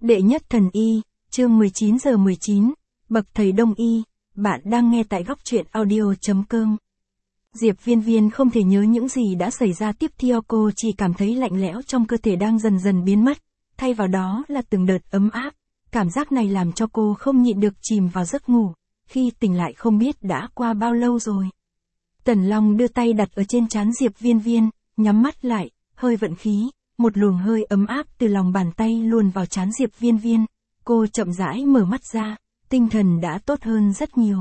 Đệ nhất thần y, chương 19:19, bậc thầy đông y, bạn đang nghe tại góc truyện audio.com. Diệp Viên Viên không thể nhớ những gì đã xảy ra tiếp theo, cô chỉ cảm thấy lạnh lẽo trong cơ thể đang dần dần biến mất, thay vào đó là từng đợt ấm áp. Cảm giác này làm cho cô không nhịn được chìm vào giấc ngủ, khi tỉnh lại không biết đã qua bao lâu rồi. Tần Long đưa tay đặt ở trên trán Diệp Viên Viên, nhắm mắt lại, hơi vận khí, một luồng hơi ấm áp từ lòng bàn tay luồn vào trán Diệp Viên Viên. Cô chậm rãi mở mắt ra, tinh thần đã tốt hơn rất nhiều.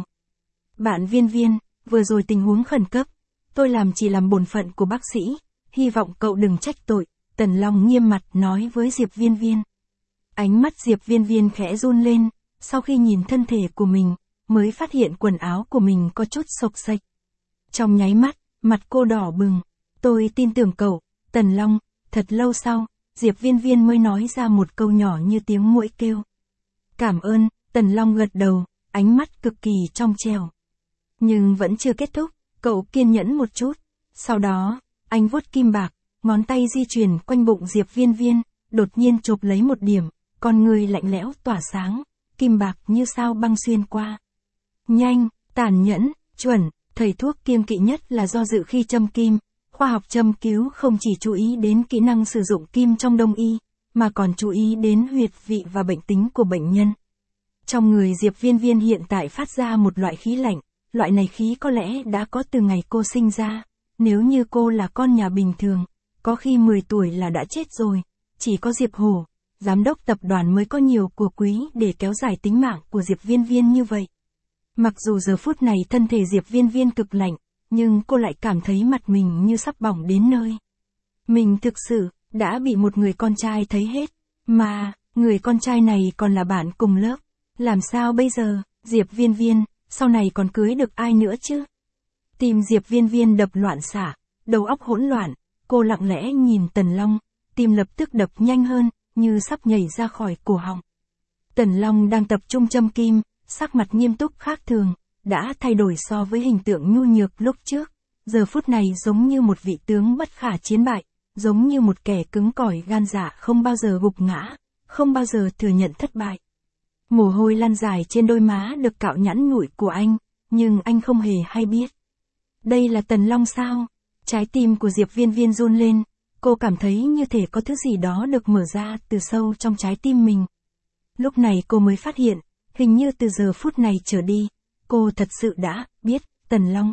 Bạn Viên Viên, vừa rồi tình huống khẩn cấp, tôi chỉ làm bổn phận của bác sĩ, hy vọng cậu đừng trách tội, Tần Long nghiêm mặt nói với Diệp Viên Viên. Ánh mắt Diệp Viên Viên khẽ run lên, sau khi nhìn thân thể của mình, mới phát hiện quần áo của mình có chút xộc xệch. Trong nháy mắt, mặt cô đỏ bừng. Tôi tin tưởng cậu, Tần Long. Thật lâu sau, Diệp Viên Viên mới nói ra một câu nhỏ như tiếng muỗi kêu. Cảm ơn, Tần Long gật đầu, ánh mắt cực kỳ trong trẻo. Nhưng vẫn chưa kết thúc, cậu kiên nhẫn một chút. Sau đó, anh vuốt kim bạc, ngón tay di chuyển quanh bụng Diệp Viên Viên, đột nhiên chộp lấy một điểm, con người lạnh lẽo tỏa sáng, kim bạc như sao băng xuyên qua. Nhanh, tàn nhẫn, chuẩn, thầy thuốc kiêng kỵ nhất là do dự khi châm kim. Khoa học châm cứu không chỉ chú ý đến kỹ năng sử dụng kim trong đông y, mà còn chú ý đến huyệt vị và bệnh tính của bệnh nhân. Trong người Diệp Viên Viên hiện tại phát ra một loại khí lạnh, loại này khí có lẽ đã có từ ngày cô sinh ra. Nếu như cô là con nhà bình thường, có khi 10 tuổi là đã chết rồi, chỉ có Diệp Hổ, giám đốc tập đoàn mới có nhiều của quý để kéo dài tính mạng của Diệp Viên Viên như vậy. Mặc dù giờ phút này thân thể Diệp Viên Viên cực lạnh, nhưng cô lại cảm thấy mặt mình như sắp bỏng đến nơi. Mình thực sự đã bị một người con trai thấy hết, mà người con trai này còn là bạn cùng lớp. Làm sao bây giờ, Diệp Viên Viên, sau này còn cưới được ai nữa chứ? Tim Diệp Viên Viên đập loạn xạ, đầu óc hỗn loạn, cô lặng lẽ nhìn Tần Long, tim lập tức đập nhanh hơn, như sắp nhảy ra khỏi cổ họng. Tần Long đang tập trung châm kim, sắc mặt nghiêm túc khác thường, đã thay đổi so với hình tượng nhu nhược lúc trước, giờ phút này giống như một vị tướng bất khả chiến bại, giống như một kẻ cứng cỏi gan dạ không bao giờ gục ngã, không bao giờ thừa nhận thất bại. Mồ hôi lăn dài trên đôi má được cạo nhẵn nhụi của anh, nhưng anh không hề hay biết. Đây là Tần Long sao? Trái tim của Diệp Viên Viên run lên, cô cảm thấy như thể có thứ gì đó được mở ra từ sâu trong trái tim mình. Lúc này cô mới phát hiện, hình như từ giờ phút này trở đi, cô thật sự đã biết Tần Long.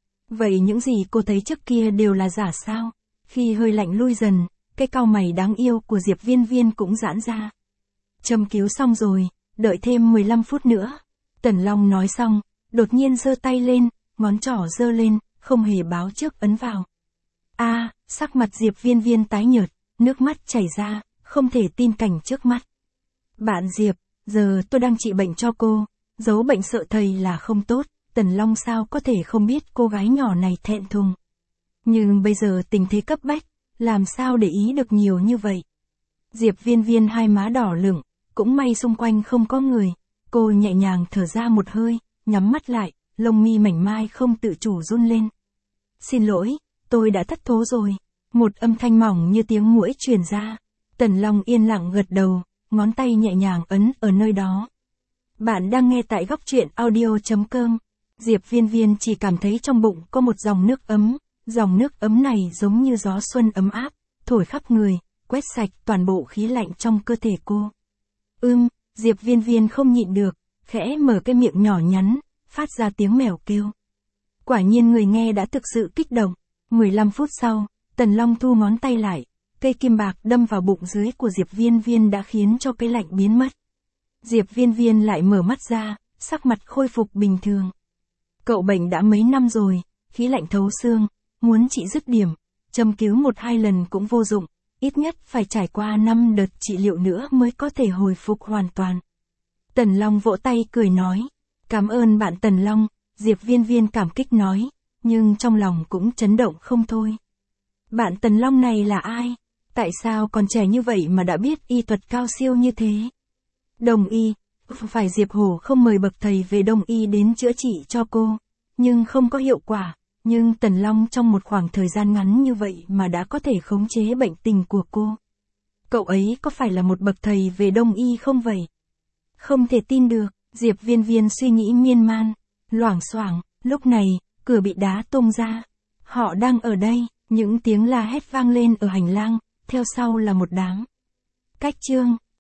Vậy những gì cô thấy trước kia đều là giả sao? Khi hơi lạnh lui dần, cái cau mày đáng yêu của Diệp Viên Viên cũng giãn ra. Châm cứu xong rồi, đợi thêm 15 phút nữa. Tần Long nói xong, đột nhiên giơ tay lên, ngón trỏ giơ lên, không hề báo trước ấn vào. Sắc mặt Diệp Viên Viên tái nhợt, nước mắt chảy ra, không thể tin cảnh trước mắt. Bạn Diệp, giờ tôi đang trị bệnh cho cô. Giấu bệnh sợ thầy là không tốt, Tần Long sao có thể không biết cô gái nhỏ này thẹn thùng. Nhưng bây giờ tình thế cấp bách, làm sao để ý được nhiều như vậy. Diệp Viên Viên hai má đỏ lửng, cũng may xung quanh không có người, cô nhẹ nhàng thở ra một hơi, nhắm mắt lại, lông mi mảnh mai không tự chủ run lên. Xin lỗi, tôi đã thất thố rồi, một âm thanh mỏng như tiếng muỗi truyền ra. Tần Long yên lặng gật đầu, ngón tay nhẹ nhàng ấn ở nơi đó. Bạn đang nghe tại góc truyện audio.com. Diệp Viên Viên chỉ cảm thấy trong bụng có một dòng nước ấm này giống như gió xuân ấm áp, thổi khắp người, quét sạch toàn bộ khí lạnh trong cơ thể cô. Diệp Viên Viên không nhịn được, khẽ mở cái miệng nhỏ nhắn, phát ra tiếng mèo kêu. Quả nhiên người nghe đã thực sự kích động. 15 phút sau, Tần Long thu ngón tay lại, cây kim bạc đâm vào bụng dưới của Diệp Viên Viên đã khiến cho cái lạnh biến mất. Diệp Viên Viên lại mở mắt ra, sắc mặt khôi phục bình thường. Cậu bệnh đã mấy năm rồi, khí lạnh thấu xương, muốn trị dứt điểm, châm cứu 1-2 lần cũng vô dụng, ít nhất phải trải qua 5 đợt trị liệu nữa mới có thể hồi phục hoàn toàn. Tần Long vỗ tay cười nói, cảm ơn bạn Tần Long, Diệp Viên Viên cảm kích nói, nhưng trong lòng cũng chấn động không thôi. Bạn Tần Long này là ai? Tại sao còn trẻ như vậy mà đã biết y thuật cao siêu như thế? Đông y, phải Diệp Hổ không mời bậc thầy về đông y đến chữa trị cho cô, nhưng không có hiệu quả, nhưng Tần Long trong một khoảng thời gian ngắn như vậy mà đã có thể khống chế bệnh tình của cô. Cậu ấy có phải là một bậc thầy về đông y không vậy? Không thể tin được, Diệp Viên Viên suy nghĩ miên man. Loảng xoảng, lúc này, cửa bị đá tung ra. Họ đang ở đây, những tiếng la hét vang lên ở hành lang, theo sau là một đám. Cách chương.